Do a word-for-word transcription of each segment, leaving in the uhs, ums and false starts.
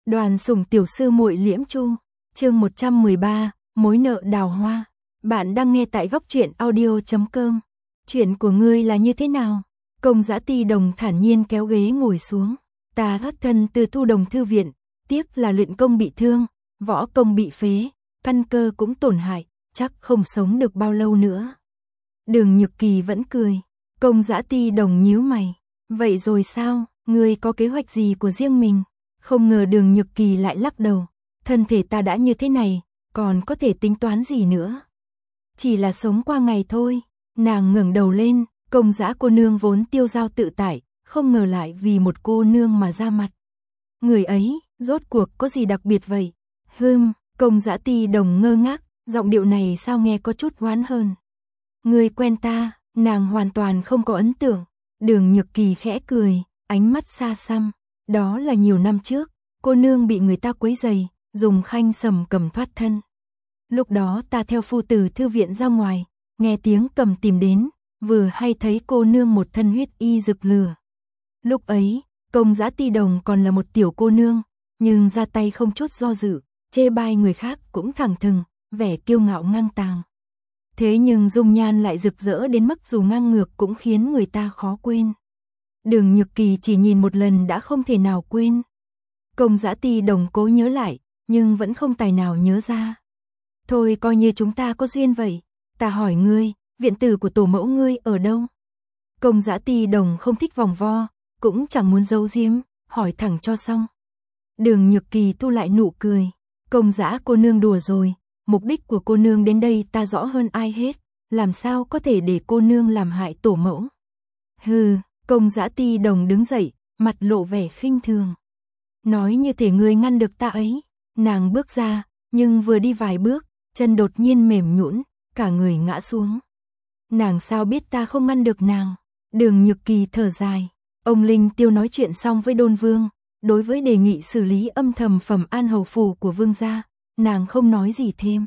Đoàn Sủng tiểu sư muội Liễm Chu, chương một trăm mười ba, mối nợ đào hoa. Bạn đang nghe tại góc truyện audio chấm com. Chuyện của ngươi là như thế nào? Công Dã Ti Đồng thản nhiên kéo ghế ngồi xuống. Ta thoát thân từ Thu Đồng thư viện, tiếc là luyện công bị thương, võ công bị phế, căn cơ cũng tổn hại, chắc không sống được bao lâu nữa. Đường Nhược Kỳ vẫn cười. Công Dã Ti Đồng nhíu mày. Vậy rồi sao, ngươi có kế hoạch gì của riêng mình? Không ngờ Đường Nhược Kỳ lại lắc đầu. Thân thể ta đã như thế này, còn có thể tính toán gì nữa? Chỉ là sống qua ngày thôi. Nàng ngẩng đầu lên, Công Dã cô nương vốn tiêu dao tự tại, không ngờ lại vì một cô nương mà ra mặt. Người ấy, rốt cuộc có gì đặc biệt vậy? Hừm, Công Dã Ti Đồng ngơ ngác, giọng điệu này sao nghe có chút oán hơn. Người quen ta, nàng hoàn toàn không có ấn tượng. Đường Nhược Kỳ khẽ cười, ánh mắt xa xăm. Đó là nhiều năm trước, cô nương bị người ta quấy rầy, dùng khanh sầm cầm thoát thân. Lúc đó ta theo phu tử thư viện ra ngoài, nghe tiếng cầm tìm đến, vừa hay thấy cô nương một thân huyết y rực lửa. Lúc ấy, Công Dã Ti Đồng còn là một tiểu cô nương, nhưng ra tay không chút do dự, chê bai người khác cũng thẳng thừng, vẻ kiêu ngạo ngang tàng. Thế nhưng dung nhan lại rực rỡ đến mức dù ngang ngược cũng khiến người ta khó quên. Đường Nhược Kỳ chỉ nhìn một lần đã không thể nào quên. Công Dã Ti Đồng cố nhớ lại, nhưng vẫn không tài nào nhớ ra. Thôi coi như chúng ta có duyên vậy. Ta hỏi ngươi, viện tử của tổ mẫu ngươi ở đâu? Công Dã Ti Đồng không thích vòng vo, cũng chẳng muốn giấu giếm, hỏi thẳng cho xong. Đường Nhược Kỳ thu lại nụ cười. Công Dã cô nương đùa rồi, mục đích của cô nương đến đây ta rõ hơn ai hết, làm sao có thể để cô nương làm hại tổ mẫu? Hừ. Công Dã Ti Đồng đứng dậy, mặt lộ vẻ khinh thường. Nói như thể ngươi ngăn được ta ấy. Nàng bước ra, nhưng vừa đi vài bước, chân đột nhiên mềm nhũn, cả người ngã xuống. Nàng sao biết ta không ngăn được nàng? Đường Nhược Kỳ thở dài. Ông Linh Tiêu nói chuyện xong với Đôn Vương, đối với đề nghị xử lý âm thầm Phẩm An hầu phủ của vương gia, nàng không nói gì thêm.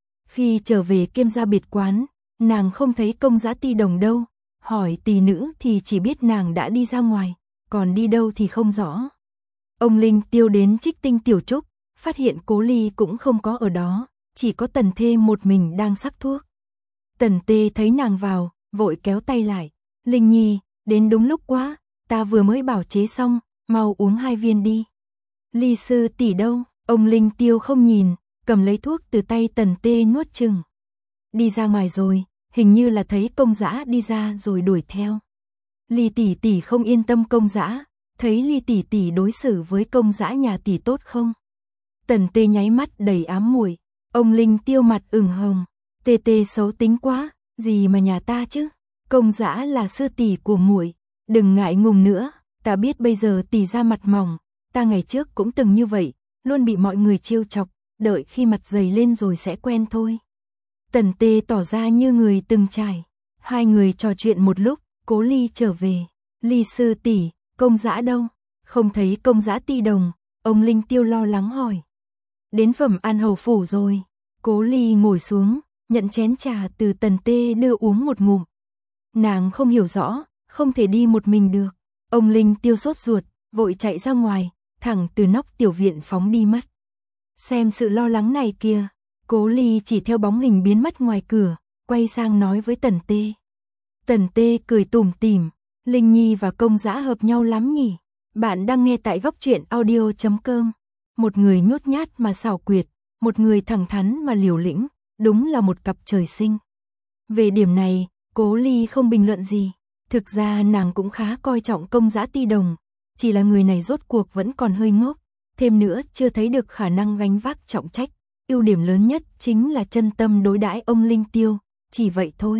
Khi trở về Kiêm gia biệt quán, nàng không thấy Công Dã Ti Đồng đâu. Hỏi tỷ nữ thì chỉ biết nàng đã đi ra ngoài, còn đi đâu thì không rõ. Ông Linh Tiêu đến Trích Tinh Tiểu Trúc, phát hiện Cố Ly cũng không có ở đó, chỉ có Tần Thê một mình đang sắc thuốc. Tần Tê thấy nàng vào, vội kéo tay lại. Linh Nhi, đến đúng lúc quá, ta vừa mới bảo chế xong, mau uống hai viên đi. Ly sư tỷ đâu? Ông Linh Tiêu không nhìn, cầm lấy thuốc từ tay Tần Tê nuốt chừng. Đi ra ngoài rồi. Hình như là thấy Công Dã đi ra rồi đuổi theo. Ly tỷ tỷ không yên tâm Công Dã, thấy Ly tỷ tỷ đối xử với Công Dã nhà tỷ tốt không? Tần Tê nháy mắt đầy ám muội. Ông Linh Tiêu mặt ửng hồng. Tê Tê xấu tính quá, gì mà nhà ta chứ? Công Dã là sư tỷ của muội, đừng ngại ngùng nữa. Ta biết bây giờ tỷ ra mặt mỏng, ta ngày trước cũng từng như vậy, luôn bị mọi người trêu chọc, đợi khi mặt dày lên rồi sẽ quen thôi. Tần Tê tỏ ra như người từng trải. Hai người trò chuyện một lúc, Cố Ly trở về. Ly sư tỷ, Công Dã đâu? Không thấy Công Dã Ti Đồng, ông Linh Tiêu lo lắng hỏi. Đến Phẩm An hầu phủ rồi. Cố Ly ngồi xuống, nhận chén trà từ Tần Tê đưa uống một ngụm. Nàng không hiểu rõ, không thể đi một mình được. Ông Linh Tiêu sốt ruột, vội chạy ra ngoài, thẳng từ nóc tiểu viện phóng đi mất. Xem sự lo lắng này kìa. Cố Ly chỉ theo bóng hình biến mất ngoài cửa, quay sang nói với Tần Tê. Tần Tê cười tủm tỉm, Linh Nhi và Công Dã hợp nhau lắm nhỉ? Bạn đang nghe tại góc truyện audio chấm com. Một người nhút nhát mà xảo quyệt, một người thẳng thắn mà liều lĩnh, đúng là một cặp trời sinh. Về điểm này, Cố Ly không bình luận gì. Thực ra nàng cũng khá coi trọng Công Dã Ti Đồng, chỉ là người này rốt cuộc vẫn còn hơi ngốc, thêm nữa chưa thấy được khả năng gánh vác trọng trách. Ưu điểm lớn nhất chính là chân tâm đối đãi ông Linh Tiêu, chỉ vậy thôi.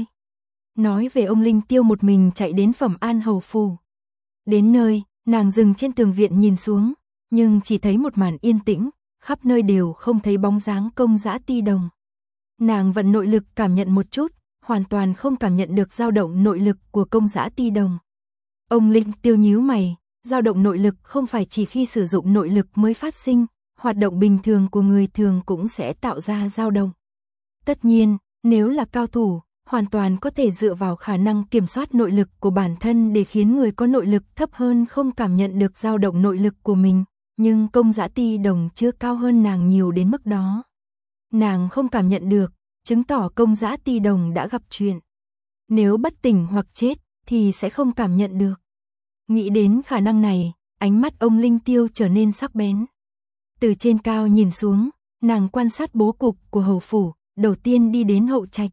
Nói về ông Linh Tiêu một mình chạy đến Phẩm An hầu phủ. Đến nơi, nàng dừng trên tường viện nhìn xuống, nhưng chỉ thấy một màn yên tĩnh, khắp nơi đều không thấy bóng dáng Công Dã Ti Đồng. Nàng vận nội lực cảm nhận một chút, hoàn toàn không cảm nhận được dao động nội lực của Công Dã Ti Đồng. Ông Linh Tiêu nhíu mày, dao động nội lực không phải chỉ khi sử dụng nội lực mới phát sinh. Hoạt động bình thường của người thường cũng sẽ tạo ra dao động. Tất nhiên, nếu là cao thủ, hoàn toàn có thể dựa vào khả năng kiểm soát nội lực của bản thân để khiến người có nội lực thấp hơn không cảm nhận được dao động nội lực của mình, nhưng công Dã Ti Đồng chưa cao hơn nàng nhiều đến mức đó. Nàng không cảm nhận được, chứng tỏ công Dã Ti Đồng đã gặp chuyện. Nếu bất tỉnh hoặc chết, thì sẽ không cảm nhận được. Nghĩ đến khả năng này, ánh mắt ông Linh Tiêu trở nên sắc bén. Từ trên cao nhìn xuống, nàng quan sát bố cục của hầu phủ, đầu tiên đi đến hậu trạch.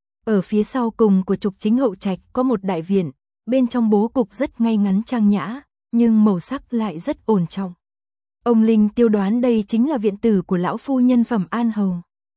Ở phía sau cùng của trục chính hậu trạch có một đại viện, bên trong bố cục rất ngay ngắn trang nhã, nhưng màu sắc lại rất ổn trọng. Ông Linh Tiêu đoán đây chính là viện tử của lão phu nhân Phẩm An Hầu.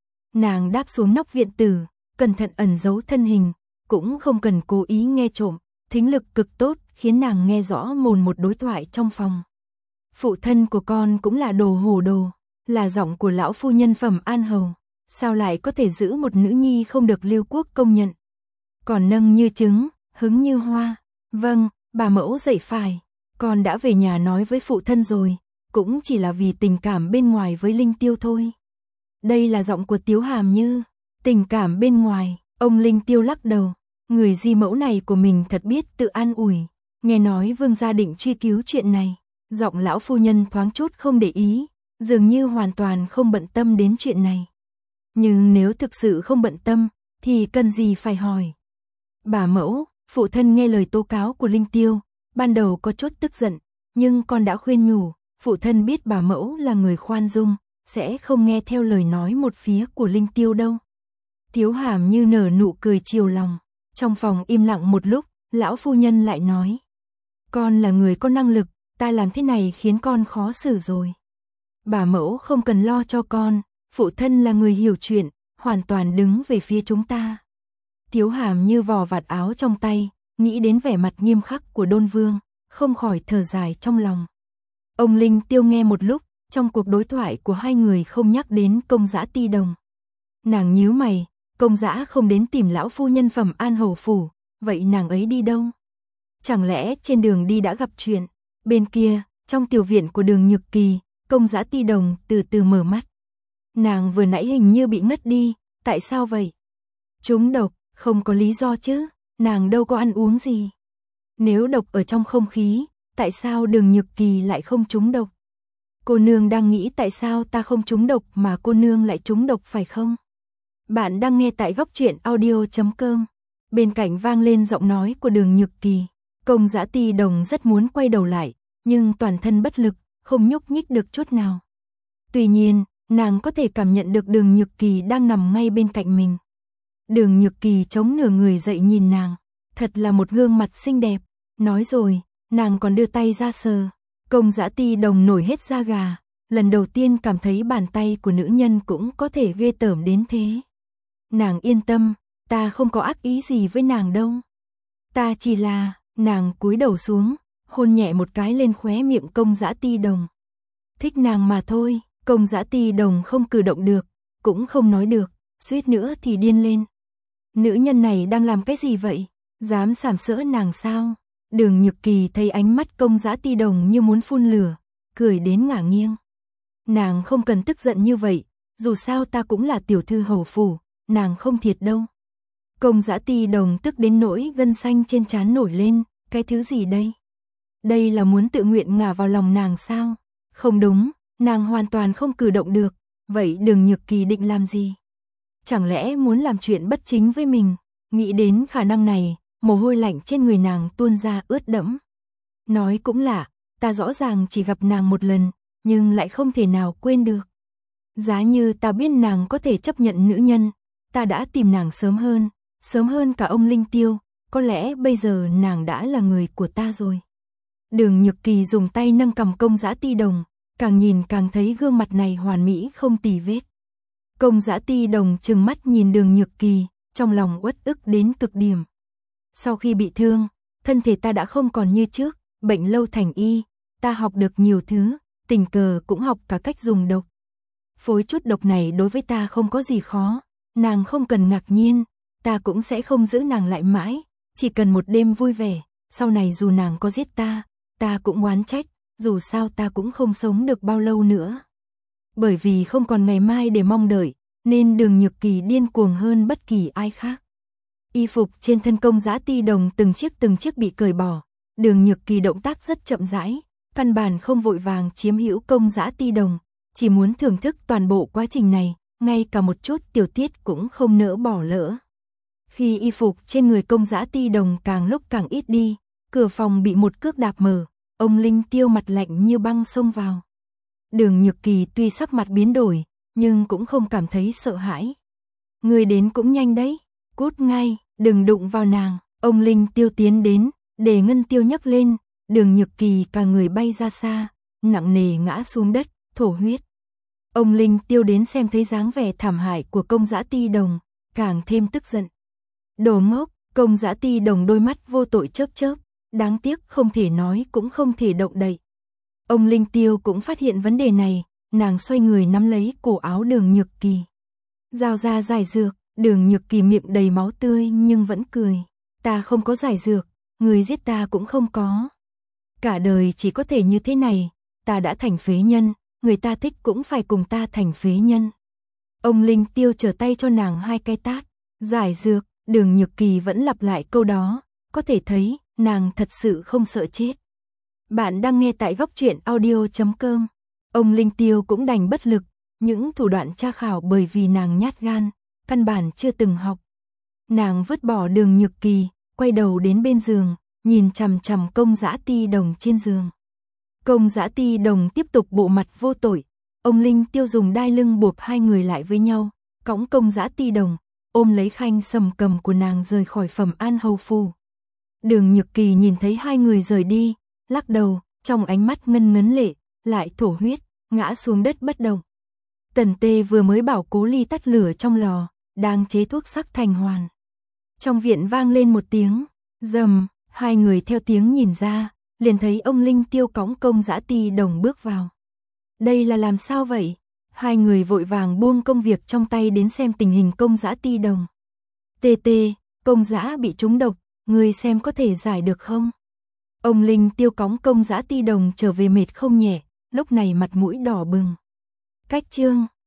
Nàng đáp xuống nóc viện tử, cẩn thận ẩn giấu thân hình, cũng không cần cố ý nghe trộm, thính lực cực tốt khiến nàng nghe rõ mồn một đối thoại trong phòng. Phụ thân của con cũng là đồ hồ đồ, là giọng của lão phu nhân Phẩm An Hầu, sao lại có thể giữ một nữ nhi không được Lưu Quốc công nhận. Còn nâng như trứng, hứng như hoa. Vâng, bà mẫu dạy phải, con đã về nhà nói với phụ thân rồi, cũng chỉ là vì tình cảm bên ngoài với Linh Tiêu thôi. Đây là giọng của Tiếu Hàm Như, tình cảm bên ngoài. Ông Linh Tiêu lắc đầu, người di mẫu này của mình thật biết tự an ủi. Nghe nói vương gia định truy cứu chuyện này, giọng lão phu nhân thoáng chút không để ý, dường như hoàn toàn không bận tâm đến chuyện này. Nhưng nếu thực sự không bận tâm, thì cần gì phải hỏi. Bà mẫu, phụ thân nghe lời tố cáo của Linh Tiêu, ban đầu có chút tức giận, nhưng con đã khuyên nhủ, phụ thân biết bà mẫu là người khoan dung, sẽ không nghe theo lời nói một phía của Linh Tiêu đâu. Tiếu Hàm Như nở nụ cười chiều lòng. Trong phòng im lặng một lúc, lão phu nhân lại nói, con là người có năng lực, ta làm thế này khiến con khó xử rồi. Bà mẫu không cần lo cho con, phụ thân là người hiểu chuyện, hoàn toàn đứng về phía chúng ta. Tiếu Hàm Như vò vạt áo trong tay, nghĩ đến vẻ mặt nghiêm khắc của Đôn Vương, không khỏi thở dài trong lòng. Ông Linh Tiêu nghe một lúc, trong cuộc đối thoại của hai người không nhắc đến công Dã Ti Đồng. Nàng nhíu mày, công Dã không đến tìm lão phu nhân Phẩm An Hầu phủ, vậy nàng ấy đi đâu? Chẳng lẽ trên đường đi đã gặp chuyện? Bên kia, trong tiểu viện của Đường Nhược Kỳ, công Dã Ti Đồng từ từ mở mắt. Nàng vừa nãy hình như bị ngất đi, tại sao vậy? Trúng độc, không có lý do chứ, nàng đâu có ăn uống gì. Nếu độc ở trong không khí, tại sao Đường Nhược Kỳ lại không trúng độc? Cô nương đang nghĩ tại sao ta không trúng độc mà cô nương lại trúng độc phải không? Bạn đang nghe tại góc truyện audio chấm com. Bên cạnh vang lên giọng nói của Đường Nhược Kỳ. Công Dã Ti Đồng rất muốn quay đầu lại, nhưng toàn thân bất lực, không nhúc nhích được chút nào. Tuy nhiên, nàng có thể cảm nhận được Đường Nhược Kỳ đang nằm ngay bên cạnh mình. Đường Nhược Kỳ chống nửa người dậy nhìn nàng, thật là một gương mặt xinh đẹp. Nói rồi, nàng còn đưa tay ra sờ. Công Dã Ti Đồng nổi hết da gà, lần đầu tiên cảm thấy bàn tay của nữ nhân cũng có thể ghê tởm đến thế. Nàng yên tâm, ta không có ác ý gì với nàng đâu. Ta chỉ là, nàng cúi đầu xuống, hôn nhẹ một cái lên khóe miệng công Dã Ti Đồng. Thích nàng mà thôi, công Dã Ti Đồng không cử động được, cũng không nói được, suýt nữa thì điên lên. Nữ nhân này đang làm cái gì vậy? Dám sàm sỡ nàng sao? Đường Nhược Kỳ thấy ánh mắt công Dã Ti Đồng như muốn phun lửa, cười đến ngả nghiêng. Nàng không cần tức giận như vậy, dù sao ta cũng là tiểu thư hầu phủ, nàng không thiệt đâu. Công Dã Ti Đồng tức đến nỗi gân xanh trên trán nổi lên, cái thứ gì đây? Đây là muốn tự nguyện ngả vào lòng nàng sao? Không đúng, nàng hoàn toàn không cử động được, vậy Đường Nhược Kỳ định làm gì? Chẳng lẽ muốn làm chuyện bất chính với mình? Nghĩ đến khả năng này, mồ hôi lạnh trên người nàng tuôn ra ướt đẫm. Nói cũng lạ, ta rõ ràng chỉ gặp nàng một lần, nhưng lại không thể nào quên được. Giá như ta biết nàng có thể chấp nhận nữ nhân, ta đã tìm nàng sớm hơn, sớm hơn cả ông Linh Tiêu, có lẽ bây giờ nàng đã là người của ta rồi. Đường Nhược Kỳ dùng tay nâng cầm công Dã Ti Đồng, càng nhìn càng thấy gương mặt này hoàn mỹ không tì vết. Công Dã Ti Đồng trừng mắt nhìn Đường Nhược Kỳ, trong lòng uất ức đến cực điểm. Sau khi bị thương, thân thể ta đã không còn như trước, bệnh lâu thành y, ta học được nhiều thứ, tình cờ cũng học cả cách dùng độc. Phối chút độc này đối với ta không có gì khó, nàng không cần ngạc nhiên, ta cũng sẽ không giữ nàng lại mãi, chỉ cần một đêm vui vẻ, sau này dù nàng có giết ta, ta cũng oán trách, dù sao ta cũng không sống được bao lâu nữa. Bởi vì không còn ngày mai để mong đợi, nên Đường Nhược Kỳ điên cuồng hơn bất kỳ ai khác. Y phục trên thân công Dã Ti Đồng từng chiếc từng chiếc bị cởi bỏ, Đường Nhược Kỳ động tác rất chậm rãi, căn bản không vội vàng chiếm hữu công dã ti đồng, chỉ muốn thưởng thức toàn bộ quá trình này, ngay cả một chút tiểu tiết cũng không nỡ bỏ lỡ. Khi y phục trên người công dã ti đồng càng lúc càng ít đi, cửa phòng bị một cước đạp mở, ông Linh Tiêu mặt lạnh như băng xông vào. Đường Nhược Kỳ tuy sắc mặt biến đổi, nhưng cũng không cảm thấy sợ hãi. Người đến cũng nhanh đấy, cút ngay, đừng đụng vào nàng. Ông Linh Tiêu tiến đến, để Ngân Tiêu nhấc lên, Đường Nhược Kỳ cả người bay ra xa, nặng nề ngã xuống đất, thổ huyết. Ông Linh Tiêu đến xem thấy dáng vẻ thảm hại của công dã ti đồng, càng thêm tức giận. Đồ ngốc, công dã ti đồng đôi mắt vô tội chớp chớp, đáng tiếc không thể nói cũng không thể động đậy. Ông Linh Tiêu cũng phát hiện vấn đề này, nàng xoay người nắm lấy cổ áo Đường Nhược Kỳ. Giao ra giải dược, Đường Nhược Kỳ miệng đầy máu tươi nhưng vẫn cười. Ta không có giải dược, người giết ta cũng không có. Cả đời chỉ có thể như thế này, ta đã thành phế nhân, người ta thích cũng phải cùng ta thành phế nhân. Ông Linh Tiêu trở tay cho nàng hai cái tát. Giải dược, Đường Nhược Kỳ vẫn lặp lại câu đó, có thể thấy, nàng thật sự không sợ chết. Bạn đang nghe tại góc truyện audio chấm com. Ông Linh Tiêu cũng đành bất lực, những thủ đoạn tra khảo bởi vì nàng nhát gan, căn bản chưa từng học. Nàng vứt bỏ Đường Nhược Kỳ, quay đầu đến bên giường, nhìn chằm chằm công dã ti đồng trên giường. Công dã ti đồng tiếp tục bộ mặt vô tội, ông Linh Tiêu dùng đai lưng buộc hai người lại với nhau, cõng công dã ti đồng, ôm lấy khanh sầm cầm của nàng rời khỏi Phẩm An hầu phủ. Đường Nhược Kỳ nhìn thấy hai người rời đi, lắc đầu, trong ánh mắt ngân ngấn lệ, lại thổ huyết, ngã xuống đất bất động. Tần Tê vừa mới bảo Cố Ly tắt lửa trong lò, đang chế thuốc sắc thành hoàn. Trong viện vang lên một tiếng rầm, hai người theo tiếng nhìn ra, liền thấy ông Linh Tiêu cõng công dã ti đồng bước vào. Đây là làm sao vậy? Hai người vội vàng buông công việc trong tay đến xem tình hình công dã ti đồng. Tê tê, công dã bị trúng độc, người xem có thể giải được không? Ông Linh Tiêu cõng công dã ti đồng trở về mệt không nhẹ, lúc này mặt mũi đỏ bừng. Cách chương